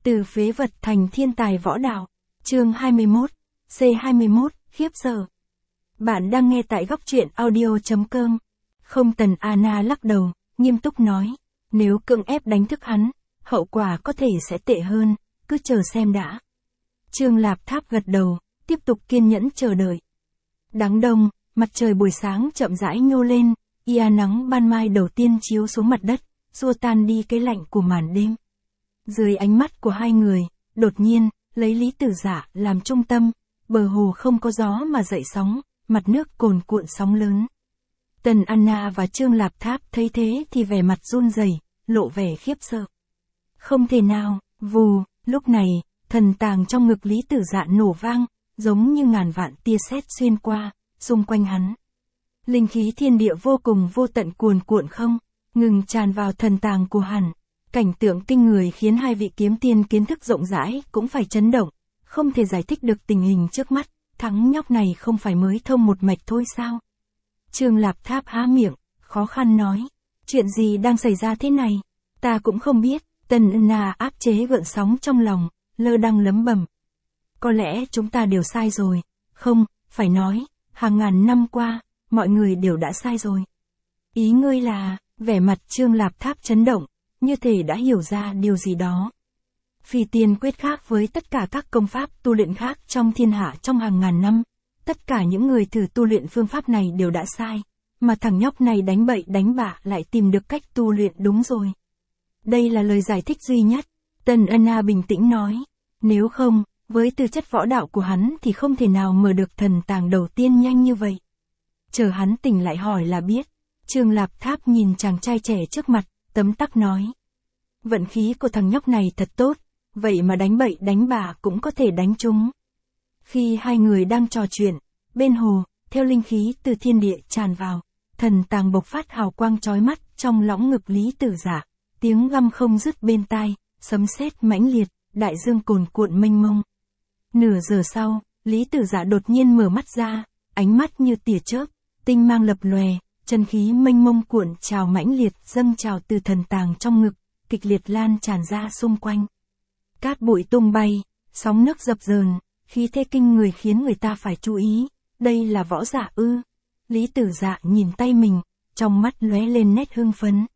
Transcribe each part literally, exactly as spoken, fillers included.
Từ phế vật thành thiên tài võ đạo. Chương hai mươi mốt. C hai mươi mốt, khiếp sợ. Bạn đang nghe tại góc truyện audio chấm com. Không, Tần Anna lắc đầu, nghiêm túc nói. Nếu cưỡng ép đánh thức hắn, hậu quả có thể sẽ tệ hơn, cứ chờ xem đã. Trương Lạp Tháp gật đầu, tiếp tục kiên nhẫn chờ đợi. Đắng đông, mặt trời buổi sáng chậm rãi nhô lên, ia nắng ban mai đầu tiên chiếu xuống mặt đất, xua tan đi cái lạnh của màn đêm. Dưới ánh mắt của hai người, đột nhiên, lấy Lý Tử Dạ làm trung tâm, bờ hồ không có gió mà dậy sóng, mặt nước cồn cuộn sóng lớn. Tần Anna và Trương Lạp Tháp thấy thế thì vẻ mặt run rẩy, lộ vẻ khiếp sợ. Không thể nào, vù, lúc này, thần tàng trong ngực Lý Tử Dạ nổ vang, giống như ngàn vạn tia sét xuyên qua, xung quanh hắn. Linh khí thiên địa vô cùng vô tận cuồn cuộn không, ngừng tràn vào thần tàng của hắn. Cảnh tượng kinh người khiến hai vị kiếm tiên kiến thức rộng rãi cũng phải chấn động, không thể giải thích được tình hình trước mắt, thằng nhóc này không phải mới thông một mạch thôi sao? Trương Lạp Tháp há miệng, khó khăn nói, chuyện gì đang xảy ra thế này? Ta cũng không biết. Tần Anna áp chế gợn sóng trong lòng, lơ đăng lấm bẩm. Có lẽ chúng ta đều sai rồi, không, phải nói, hàng ngàn năm qua, mọi người đều đã sai rồi. Ý ngươi là, vẻ mặt Trương Lạp Tháp chấn động, như thể đã hiểu ra điều gì đó. Phi tiên quyết khác với tất cả các công pháp tu luyện khác trong thiên hạ trong hàng ngàn năm, tất cả những người thử tu luyện phương pháp này đều đã sai, mà thằng nhóc này đánh bậy đánh bạ lại tìm được cách tu luyện đúng rồi. Đây là lời giải thích duy nhất, Tần Anna bình tĩnh nói, nếu không, với tư chất võ đạo của hắn thì không thể nào mở được thần tàng đầu tiên nhanh như vậy. Chờ hắn tỉnh lại hỏi là biết. Trương Lạp Tháp nhìn chàng trai trẻ trước mặt, tấm tắc nói. Vận khí của thằng nhóc này thật tốt, vậy mà đánh bậy đánh bạ cũng có thể đánh trúng. Khi hai người đang trò chuyện, bên hồ, theo linh khí từ thiên địa tràn vào, thần tàng bộc phát hào quang chói mắt trong lõng ngực Lý Tử Dạ, tiếng găm không dứt bên tai, sấm sét mãnh liệt, đại dương cồn cuộn mênh mông. Nửa giờ sau, Lý Tử Dạ đột nhiên mở mắt ra, ánh mắt như tia chớp, tinh mang lập lòe, chân khí mênh mông cuộn trào mãnh liệt dâng trào từ thần tàng trong ngực, kịch liệt lan tràn ra xung quanh. Cát bụi tung bay, sóng nước dập dờn, khí thế kinh người khiến người ta phải chú ý, đây là võ giả ư? Lý Tử Dạ nhìn tay mình, trong mắt lóe lên nét hưng phấn.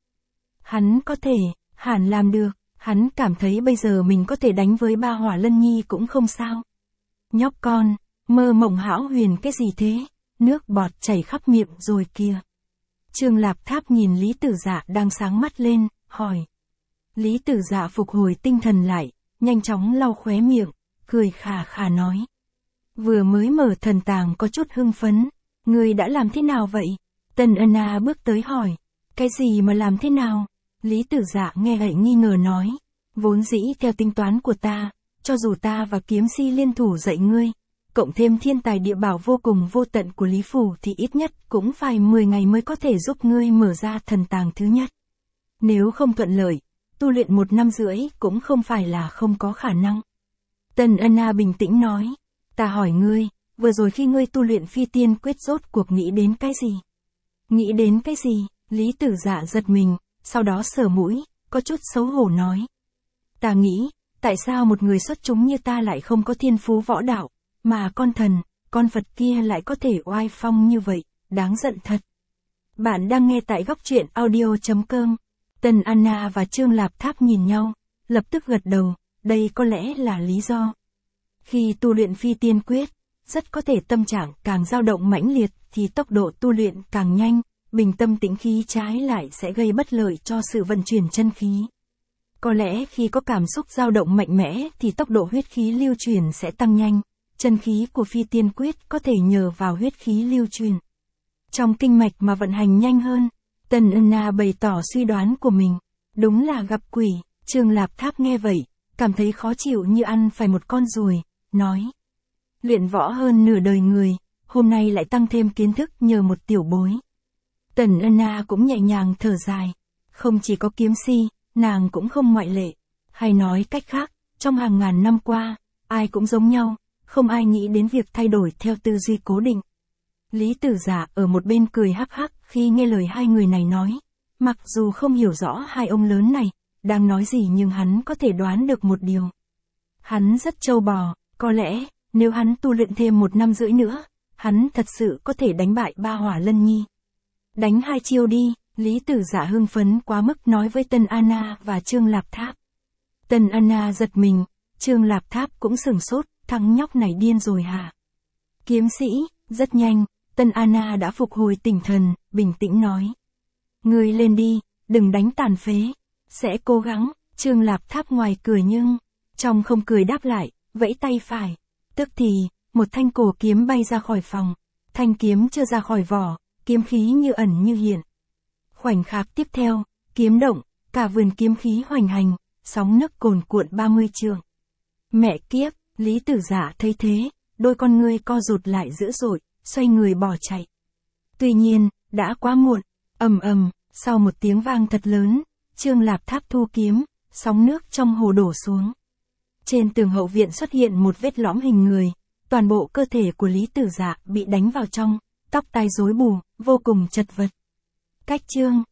Hắn có thể, hẳn làm được, hắn cảm thấy bây giờ mình có thể đánh với ba Hỏa Lân Nhi cũng không sao. Nhóc con, mơ mộng hão huyền cái gì thế? Nước bọt chảy khắp miệng rồi kìa. Trương Lạp Tháp nhìn Lý Tử Dạ đang sáng mắt lên, hỏi. Lý Tử Dạ phục hồi tinh thần lại, nhanh chóng lau khóe miệng, cười khà khà nói. Vừa mới mở thần tàng có chút hưng phấn, ngươi đã làm thế nào vậy? Tần Anna bước tới hỏi. Cái gì mà làm thế nào? Lý Tử Dạ nghe vậy nghi ngờ nói. Vốn dĩ theo tính toán của ta, cho dù ta và kiếm si liên thủ dạy ngươi, cộng thêm thiên tài địa bảo vô cùng vô tận của Lý Phủ thì ít nhất cũng phải mười ngày mới có thể giúp ngươi mở ra thần tàng thứ nhất. Nếu không thuận lợi, tu luyện một năm rưỡi cũng không phải là không có khả năng. Tần Anna bình tĩnh nói. Ta hỏi ngươi, vừa rồi khi ngươi tu luyện phi tiên quyết rốt cuộc nghĩ đến cái gì? Nghĩ đến cái gì? Lý Tử Dạ giật mình, sau đó sờ mũi, có chút xấu hổ nói. Ta nghĩ, tại sao một người xuất chúng như ta lại không có thiên phú võ đạo, mà con thần, con Phật kia lại có thể oai phong như vậy, đáng giận thật. Bạn đang nghe tại góc truyện audio chấm com. Tần Anna và Trương Lạp Tháp nhìn nhau, lập tức gật đầu, đây có lẽ là lý do. Khi tu luyện phi tiên quyết, rất có thể tâm trạng càng dao động mãnh liệt thì tốc độ tu luyện càng nhanh, bình tâm tĩnh khí trái lại sẽ gây bất lợi cho sự vận chuyển chân khí. Có lẽ khi có cảm xúc dao động mạnh mẽ thì tốc độ huyết khí lưu truyền sẽ tăng nhanh, chân khí của phi tiên quyết có thể nhờ vào huyết khí lưu truyền trong kinh mạch mà vận hành nhanh hơn. Tần Anna bày tỏ suy đoán của mình, đúng là gặp quỷ. Trương Lạp Tháp nghe vậy, cảm thấy khó chịu như ăn phải một con ruồi, nói. Luyện võ hơn nửa đời người, hôm nay lại tăng thêm kiến thức nhờ một tiểu bối. Tần Anna cũng nhẹ nhàng thở dài, không chỉ có kiếm si, nàng cũng không ngoại lệ. Hay nói cách khác, trong hàng ngàn năm qua, ai cũng giống nhau, không ai nghĩ đến việc thay đổi theo tư duy cố định. Lý Tử Dạ ở một bên cười hắc hắc khi nghe lời hai người này nói. Mặc dù không hiểu rõ hai ông lớn này đang nói gì nhưng hắn có thể đoán được một điều. Hắn rất trâu bò, có lẽ, nếu hắn tu luyện thêm một năm rưỡi nữa, hắn thật sự có thể đánh bại ba hỏa lân nhi. Đánh hai chiêu đi, Lý Tử Dạ hưng phấn quá mức nói với Tân Anna và Trương Lạp Tháp. Tân Anna giật mình, Trương Lạp Tháp cũng sửng sốt, thằng nhóc này điên rồi hả? Kiếm sĩ, rất nhanh, Tân Anna đã phục hồi tinh thần, bình tĩnh nói. Ngươi lên đi, đừng đánh tàn phế. Sẽ cố gắng, Trương Lạp Tháp ngoài cười nhưng, trong không cười đáp lại, vẫy tay phải. Tức thì, một thanh cổ kiếm bay ra khỏi phòng. Thanh kiếm chưa ra khỏi vỏ, kiếm khí như ẩn như hiện. Khoảnh khắc tiếp theo, kiếm động, cả vườn kiếm khí hoành hành, sóng nước cồn cuộn ba mươi trượng. Mẹ kiếp, Lý Tử Dạ thấy thế, đôi con ngươi co rụt lại dữ dội, xoay người bỏ chạy. Tuy nhiên, đã quá muộn, ầm ầm, sau một tiếng vang thật lớn, Trương Lạp Tháp thu kiếm, sóng nước trong hồ đổ xuống. Trên tường hậu viện xuất hiện một vết lõm hình người, toàn bộ cơ thể của Lý Tử Dạ bị đánh vào trong, tóc tai rối bù, vô cùng chật vật. Cách chương